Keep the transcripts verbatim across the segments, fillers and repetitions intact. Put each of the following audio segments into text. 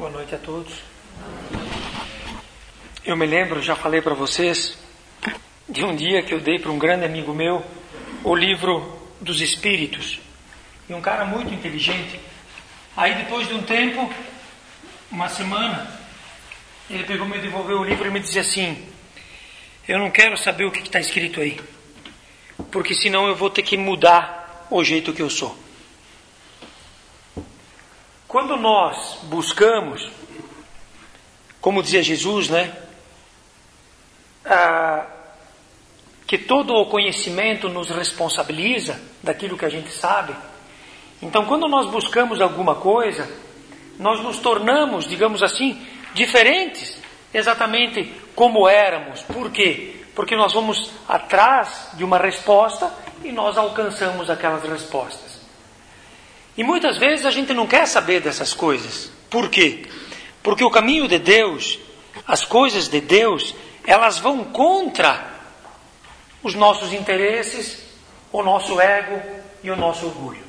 Boa noite a todos. Eu me lembro, já falei para vocês, de um dia que eu dei para um grande amigo meu o livro dos Espíritos. E um cara muito inteligente. Aí depois de um tempo, uma semana, ele pegou, me devolveu o livro e me disse assim: eu não quero saber o que está escrito aí, porque senão eu vou ter que mudar o jeito que eu sou. Quando nós buscamos, como dizia Jesus, né, ah, que todo o conhecimento nos responsabiliza daquilo que a gente sabe, então quando nós buscamos alguma coisa, nós nos tornamos, digamos assim, diferentes, exatamente como éramos. Por quê? Porque nós vamos atrás de uma resposta e nós alcançamos aquelas respostas. E muitas vezes a gente não quer saber dessas coisas. Por quê? Porque o caminho de Deus, as coisas de Deus, elas vão contra os nossos interesses, o nosso ego e o nosso orgulho.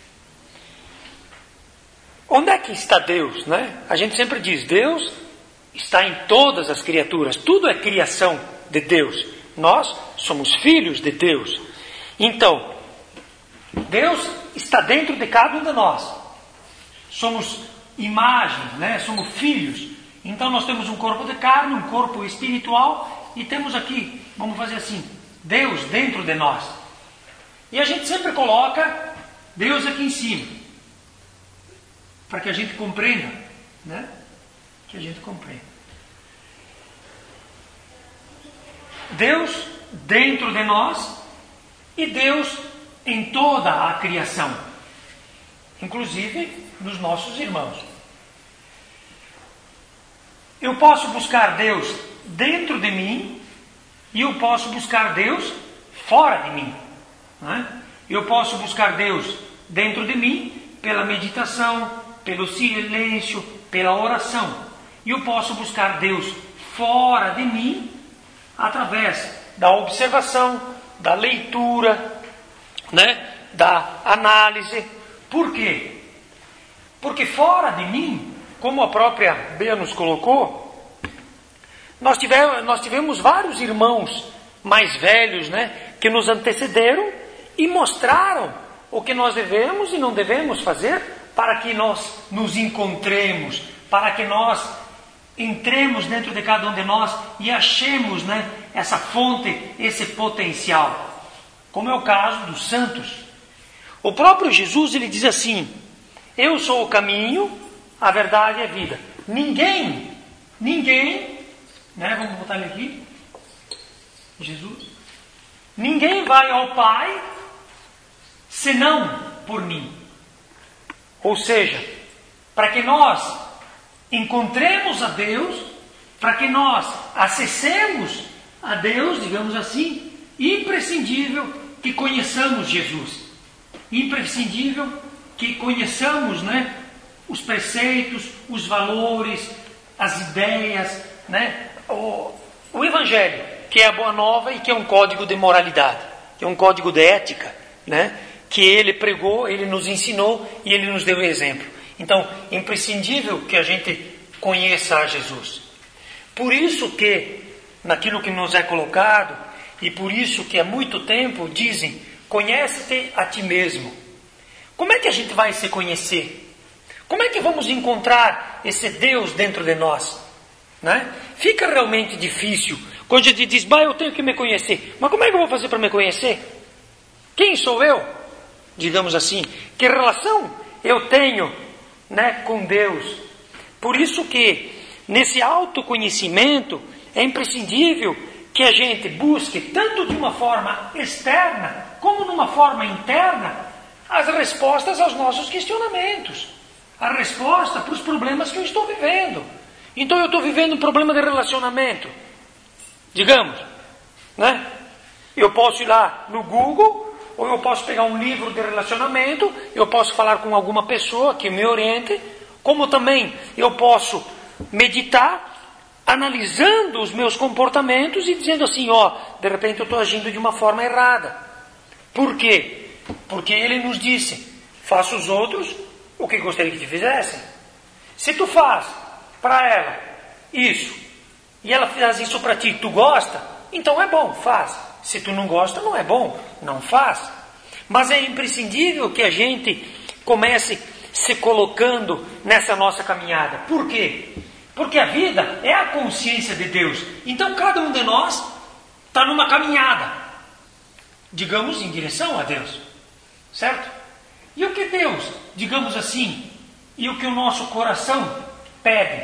Onde é que está Deus, né? A gente sempre diz, Deus está em todas as criaturas. Tudo é criação de Deus. Nós somos filhos de Deus. Então, Deus está dentro de cada um de nós. Somos imagens, né? Somos filhos. Então nós temos um corpo de carne, um corpo espiritual, e temos aqui, vamos fazer assim, Deus dentro de nós. E a gente sempre coloca Deus aqui em cima, para que a gente compreenda, né? Que a gente compreenda. Deus dentro de nós e Deus em toda a criação, inclusive nos nossos irmãos. Eu posso buscar Deus dentro de mim e eu posso buscar Deus fora de mim, né? Eu posso buscar Deus dentro de mim pela meditação, pelo silêncio, pela oração. E eu posso buscar Deus fora de mim através da observação, da leitura, né, da análise. Por quê? Porque fora de mim, como a própria Bea nos colocou, nós tivemos, nós tivemos vários irmãos mais velhos, né, que nos antecederam e mostraram o que nós devemos e não devemos fazer para que nós nos encontremos, para que nós entremos dentro de cada um de nós e achemos, né, essa fonte, esse potencial. Como é o caso dos santos. O próprio Jesus, ele diz assim: eu sou o caminho, a verdade e a vida. Ninguém, ninguém, né, vamos botar ele aqui, Jesus, ninguém vai ao Pai senão por mim. Ou seja, para que nós encontremos a Deus, para que nós acessemos a Deus, digamos assim, imprescindível que conheçamos Jesus. Imprescindível que conheçamos, né, os preceitos, os valores, as ideias, né, o, o Evangelho, que é a Boa Nova e que é um código de moralidade, que é um código de ética, né, que ele pregou, ele nos ensinou e ele nos deu o exemplo. Então, é imprescindível que a gente conheça a Jesus. Por isso que, naquilo que nos é colocado, e por isso que há muito tempo dizem, conhece-te a ti mesmo. Como é que a gente vai se conhecer? Como é que vamos encontrar esse Deus dentro de nós? Né? Fica realmente difícil quando a gente diz, bah, eu tenho que me conhecer. Mas como é que eu vou fazer para me conhecer? Quem sou eu? Digamos assim, que relação eu tenho, né, com Deus? Por isso que nesse autoconhecimento é imprescindível que a gente busque, tanto de uma forma externa, como numa forma interna, as respostas aos nossos questionamentos. A resposta para os problemas que eu estou vivendo. Então eu estou vivendo um problema de relacionamento, digamos, né? Eu posso ir lá no Google, ou eu posso pegar um livro de relacionamento, eu posso falar com alguma pessoa que me oriente, como também eu posso meditar, analisando os meus comportamentos e dizendo assim, ó, de repente eu estou agindo de uma forma errada. Por quê? Porque ele nos disse, faça os outros o que gostaria que te fizessem. Se tu faz para ela isso, e ela faz isso para ti, tu gosta, então é bom, faz. Se tu não gosta, não é bom, não faz. Mas é imprescindível que a gente comece se colocando nessa nossa caminhada. Por quê? Porque a vida é a consciência de Deus. Então cada um de nós está numa caminhada, digamos, em direção a Deus. Certo? E o que Deus, digamos assim, e o que o nosso coração pede?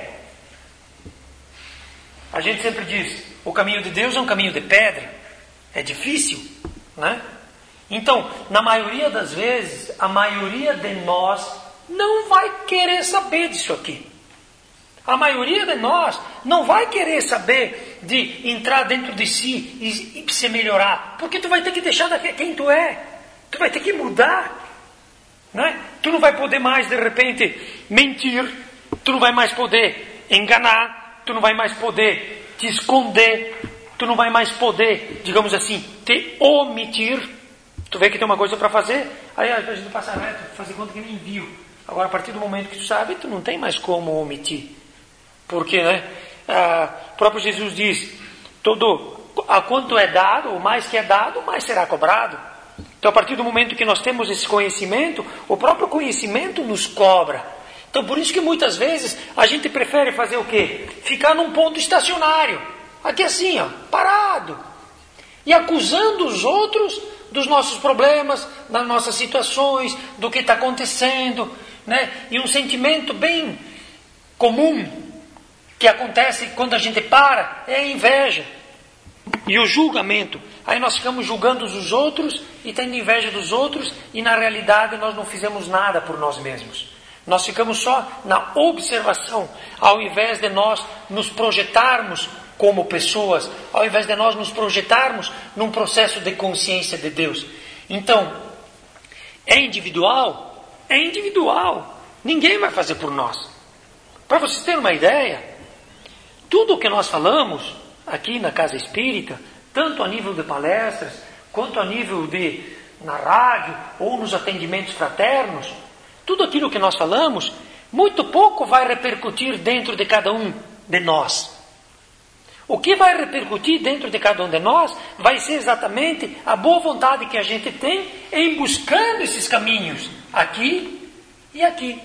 A gente sempre diz, o caminho de Deus é um caminho de pedra. É difícil, né? Então, na maioria das vezes, a maioria de nós não vai querer saber disso aqui. A maioria de nós não vai querer saber de entrar dentro de si e, e se melhorar. Porque tu vai ter que deixar de quem tu é. Tu vai ter que mudar. Né? Tu não vai poder mais, de repente, mentir. Tu não vai mais poder enganar. Tu não vai mais poder te esconder. Tu não vai mais poder, digamos assim, te omitir. Tu vê que tem uma coisa para fazer, aí a gente passa reto, fazer conta que nem viu. Agora, a partir do momento que tu sabe, tu não tem mais como omitir. Porque, né? Ah, o próprio Jesus diz, todo, a quanto é dado, o mais que é dado, o mais será cobrado. Então, a partir do momento que nós temos esse conhecimento, o próprio conhecimento nos cobra. Então, por isso que muitas vezes a gente prefere fazer o quê? Ficar num ponto estacionário. Aqui assim, ó, parado. E acusando os outros dos nossos problemas, das nossas situações, do que está acontecendo, né? E um sentimento bem comum que acontece quando a gente para é a inveja e o julgamento. Aí nós ficamos julgando os outros e tendo inveja dos outros, e na realidade nós não fizemos nada por nós mesmos. Nós ficamos só na observação, ao invés de nós nos projetarmos como pessoas, ao invés de nós nos projetarmos num processo de consciência de Deus. Então, é individual? É individual. Ninguém vai fazer por nós. Para vocês terem uma ideia, tudo o que nós falamos aqui na Casa Espírita, tanto a nível de palestras, quanto a nível de na rádio ou nos atendimentos fraternos, tudo aquilo que nós falamos, muito pouco vai repercutir dentro de cada um de nós. O que vai repercutir dentro de cada um de nós vai ser exatamente a boa vontade que a gente tem em buscando esses caminhos aqui e aqui.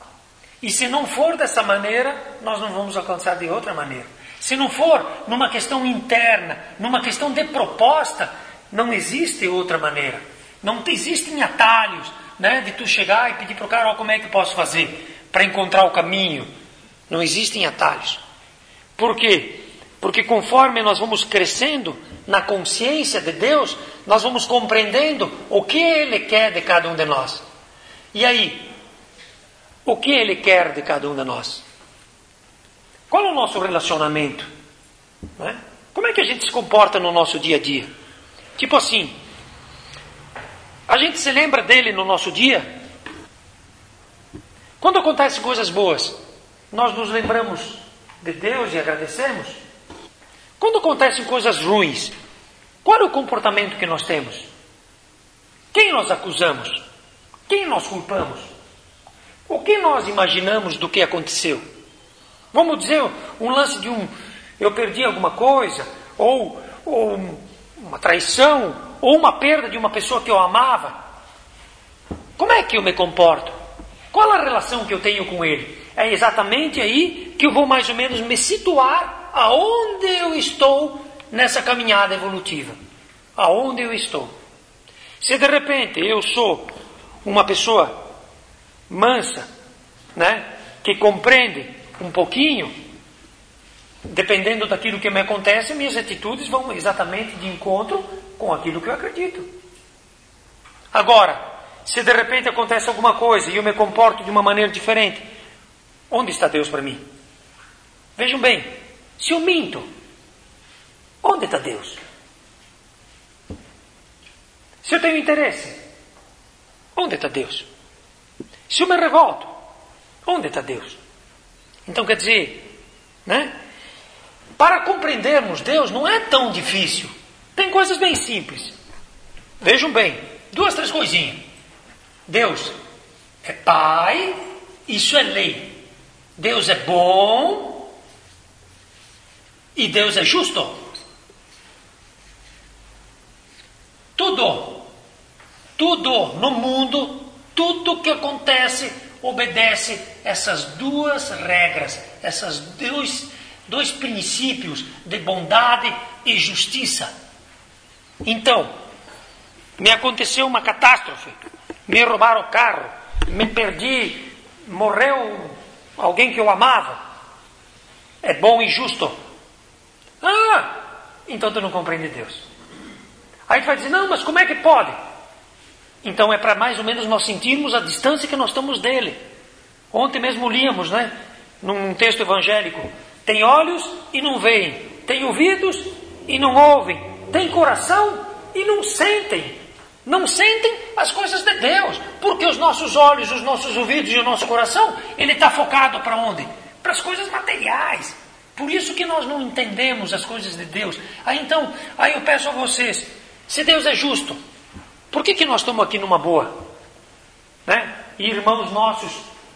E se não for dessa maneira, nós não vamos alcançar de outra maneira. Se não for numa questão interna, numa questão de proposta, não existe outra maneira. Não existem atalhos, né, de tu chegar e pedir para o cara, oh, como é que eu posso fazer para encontrar o caminho. Não existem atalhos. Por quê? Porque conforme nós vamos crescendo na consciência de Deus, nós vamos compreendendo o que Ele quer de cada um de nós. E aí, o que Ele quer de cada um de nós? Qual é o nosso relacionamento? Né? Como é que a gente se comporta no nosso dia a dia? Tipo assim, a gente se lembra dele no nosso dia? Quando acontecem coisas boas, nós nos lembramos de Deus e agradecemos? Quando acontecem coisas ruins, qual é o comportamento que nós temos? Quem nós acusamos? Quem nós culpamos? O que nós imaginamos do que aconteceu? Vamos dizer, um lance de um, eu perdi alguma coisa, ou, ou uma traição, ou uma perda de uma pessoa que eu amava. Como é que eu me comporto? Qual a relação que eu tenho com ele? É exatamente aí que eu vou mais ou menos me situar aonde eu estou nessa caminhada evolutiva. Aonde eu estou. Se de repente eu sou uma pessoa mansa, né, que compreende um pouquinho, dependendo daquilo que me acontece, minhas atitudes vão exatamente de encontro com aquilo que eu acredito. Agora, se de repente acontece alguma coisa e eu me comporto de uma maneira diferente, onde está Deus para mim? Vejam bem, se eu minto, onde está Deus? Se eu tenho interesse, onde está Deus? Se eu me revolto, onde está Deus? Então quer dizer, né? Para compreendermos Deus não é tão difícil. Tem coisas bem simples. Vejam bem, duas, três coisinhas. Deus é Pai, isso é lei. Deus é bom e Deus é justo. Tudo, tudo no mundo, tudo que acontece obedece essas duas regras, esses dois, dois princípios de bondade e justiça. Então, me aconteceu uma catástrofe, me roubaram o carro, me perdi, morreu alguém que eu amava. É bom e justo. Ah, então tu não compreende Deus. Aí tu vai dizer, não, mas como é que pode? Então é para mais ou menos nós sentirmos a distância que nós estamos dele. Ontem mesmo líamos, né, num texto evangélico, tem olhos e não veem, tem ouvidos e não ouvem, tem coração e não sentem. Não sentem as coisas de Deus, porque os nossos olhos, os nossos ouvidos e o nosso coração, ele está focado para onde? Para as coisas materiais. Por isso que nós não entendemos as coisas de Deus. Aí então, aí eu peço a vocês, se Deus é justo, por que que nós estamos aqui numa boa? Né? E irmãos nossos,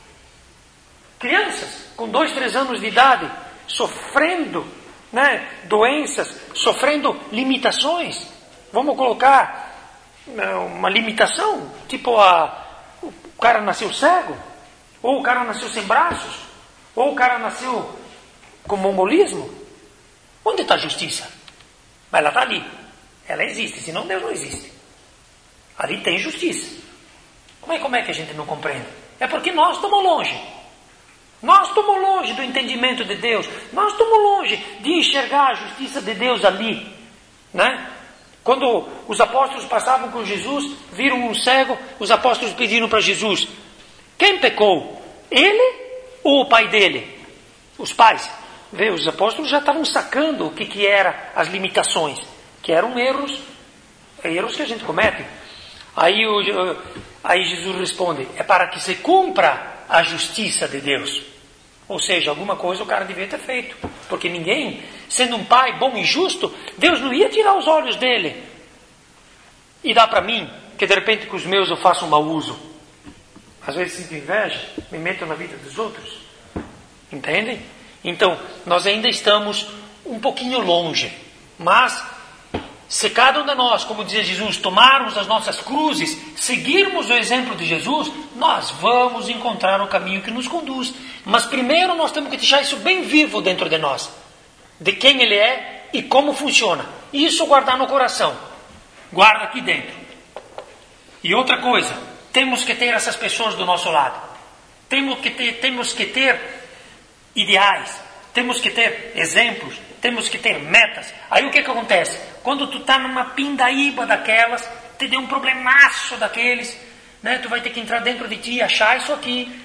crianças com dois, três anos de idade, sofrendo, né, doenças, sofrendo limitações. Vamos colocar uma limitação, tipo a, o cara nasceu cego, ou o cara nasceu sem braços, ou o cara nasceu com mongolismo. Onde está a justiça? Mas ela está ali, ela existe, senão Deus não existe. Ali tem justiça. Como é, como é que a gente não compreende? É porque nós estamos longe. Nós estamos longe do entendimento de Deus. Nós estamos longe de enxergar a justiça de Deus ali, né? Quando os apóstolos passavam com Jesus, viram um cego, os apóstolos pediram para Jesus, quem pecou? Ele ou o pai dele? Os pais. Vê, os apóstolos já estavam sacando o que, que eram as limitações, que eram erros, erros que a gente comete. Aí, o, aí Jesus responde, é para que se cumpra a justiça de Deus. Ou seja, alguma coisa o cara devia ter feito. Porque ninguém, sendo um pai bom e justo, Deus não ia tirar os olhos dele e dar para mim, que de repente com os meus eu faço um mau uso. Às vezes sinto inveja, me meto na vida dos outros. Entendem? Então, nós ainda estamos um pouquinho longe. Mas, se cada um de nós, como dizia Jesus, tomarmos as nossas cruzes, seguirmos o exemplo de Jesus, nós vamos encontrar o caminho que nos conduz. Mas primeiro nós temos que deixar isso bem vivo dentro de nós. De quem Ele é e como funciona. Isso guardar no coração. Guarda aqui dentro. E outra coisa, temos que ter essas pessoas do nosso lado. Temos que ter, temos que ter ideais. Temos que ter exemplos. Temos que ter metas. Aí o que que acontece? Quando tu está numa pindaíba daquelas, te deu um problemaço daqueles, né? Tu vai ter que entrar dentro de ti e achar isso aqui,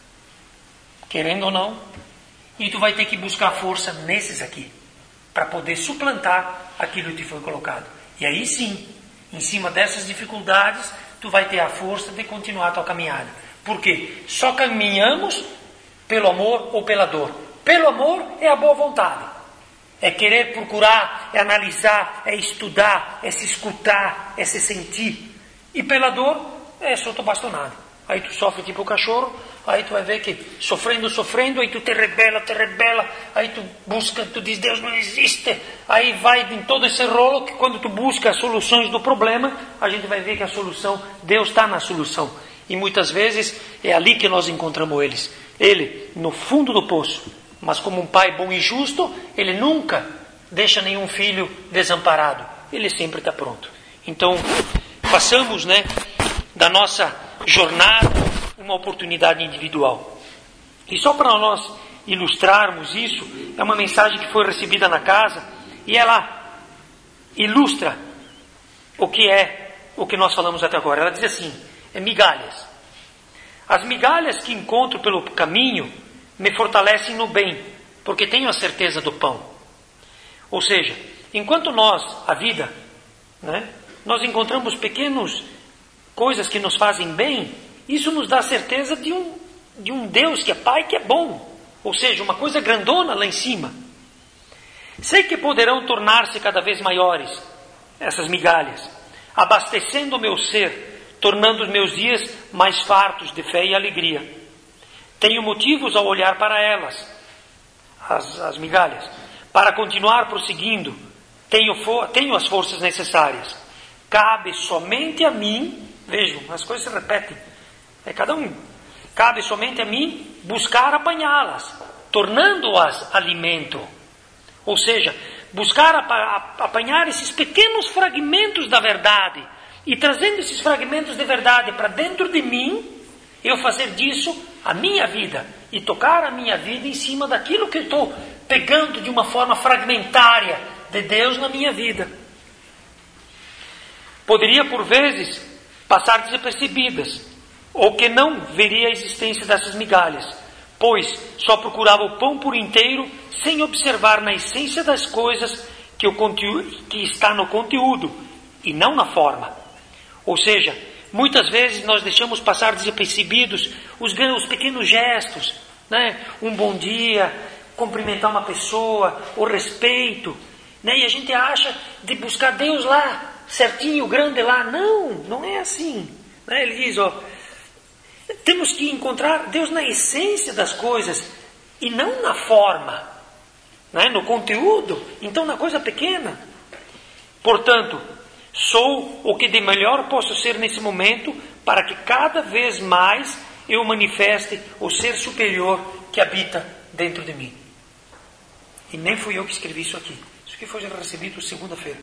querendo ou não, e tu vai ter que buscar força nesses aqui, para poder suplantar aquilo que te foi colocado. E aí sim, em cima dessas dificuldades, tu vai ter a força de continuar a tua caminhada. Por quê? Só caminhamos pelo amor ou pela dor. Pelo amor é a boa vontade. É querer procurar, é analisar, é estudar, é se escutar, é se sentir. E pela dor, é só tu bastonado. Aí tu sofre tipo o cachorro, aí tu vai ver que sofrendo, sofrendo, aí tu te rebela, te rebela, aí tu busca, tu diz Deus não existe. Aí vai em todo esse rolo que quando tu busca as soluções do problema, a gente vai ver que a solução, Deus está na solução. E muitas vezes é ali que nós encontramos eles. Ele no fundo do poço. Mas como um pai bom e justo, ele nunca deixa nenhum filho desamparado. Ele sempre está pronto. Então, façamos, né, da nossa jornada uma oportunidade individual. E só para nós ilustrarmos isso, é uma mensagem que foi recebida na casa e ela ilustra o que é o que nós falamos até agora. Ela diz assim, é migalhas. As migalhas que encontro pelo caminho me fortalecem no bem, porque tenho a certeza do pão. Ou seja, enquanto nós, a vida, né, nós encontramos pequenas coisas que nos fazem bem, isso nos dá a certeza de um, de um Deus que é Pai, que é bom. Ou seja, uma coisa grandona lá em cima. Sei que poderão tornar-se cada vez maiores, essas migalhas, abastecendo o meu ser, tornando os meus dias mais fartos de fé e alegria. Tenho motivos ao olhar para elas, as, as migalhas, para continuar prosseguindo. Tenho, for, tenho as forças necessárias. Cabe somente a mim, vejam, as coisas se repetem, é cada um. Cabe somente a mim buscar apanhá-las, tornando-as alimento. Ou seja, buscar apanhar esses pequenos fragmentos da verdade e trazendo esses fragmentos de verdade para dentro de mim, eu fazer disso a minha vida e tocar a minha vida em cima daquilo que eu estou pegando de uma forma fragmentária de Deus na minha vida. Poderia por vezes passar desapercebidas, ou que não veria a existência dessas migalhas, pois só procurava o pão por inteiro, sem observar na essência das coisas que, o conteúdo, que está no conteúdo e não na forma. Ou seja, muitas vezes nós deixamos passar desapercebidos os, os pequenos gestos, né? Um bom dia, cumprimentar uma pessoa, o respeito, né? E a gente acha de buscar Deus lá, certinho, grande lá. Não, não é assim, né? Ele diz, ó, temos que encontrar Deus na essência das coisas e não na forma, né? No conteúdo, então na coisa pequena. Portanto, sou o que de melhor posso ser nesse momento para que cada vez mais eu manifeste o ser superior que habita dentro de mim. E nem fui eu que escrevi isso aqui. Isso aqui foi recebido segunda-feira.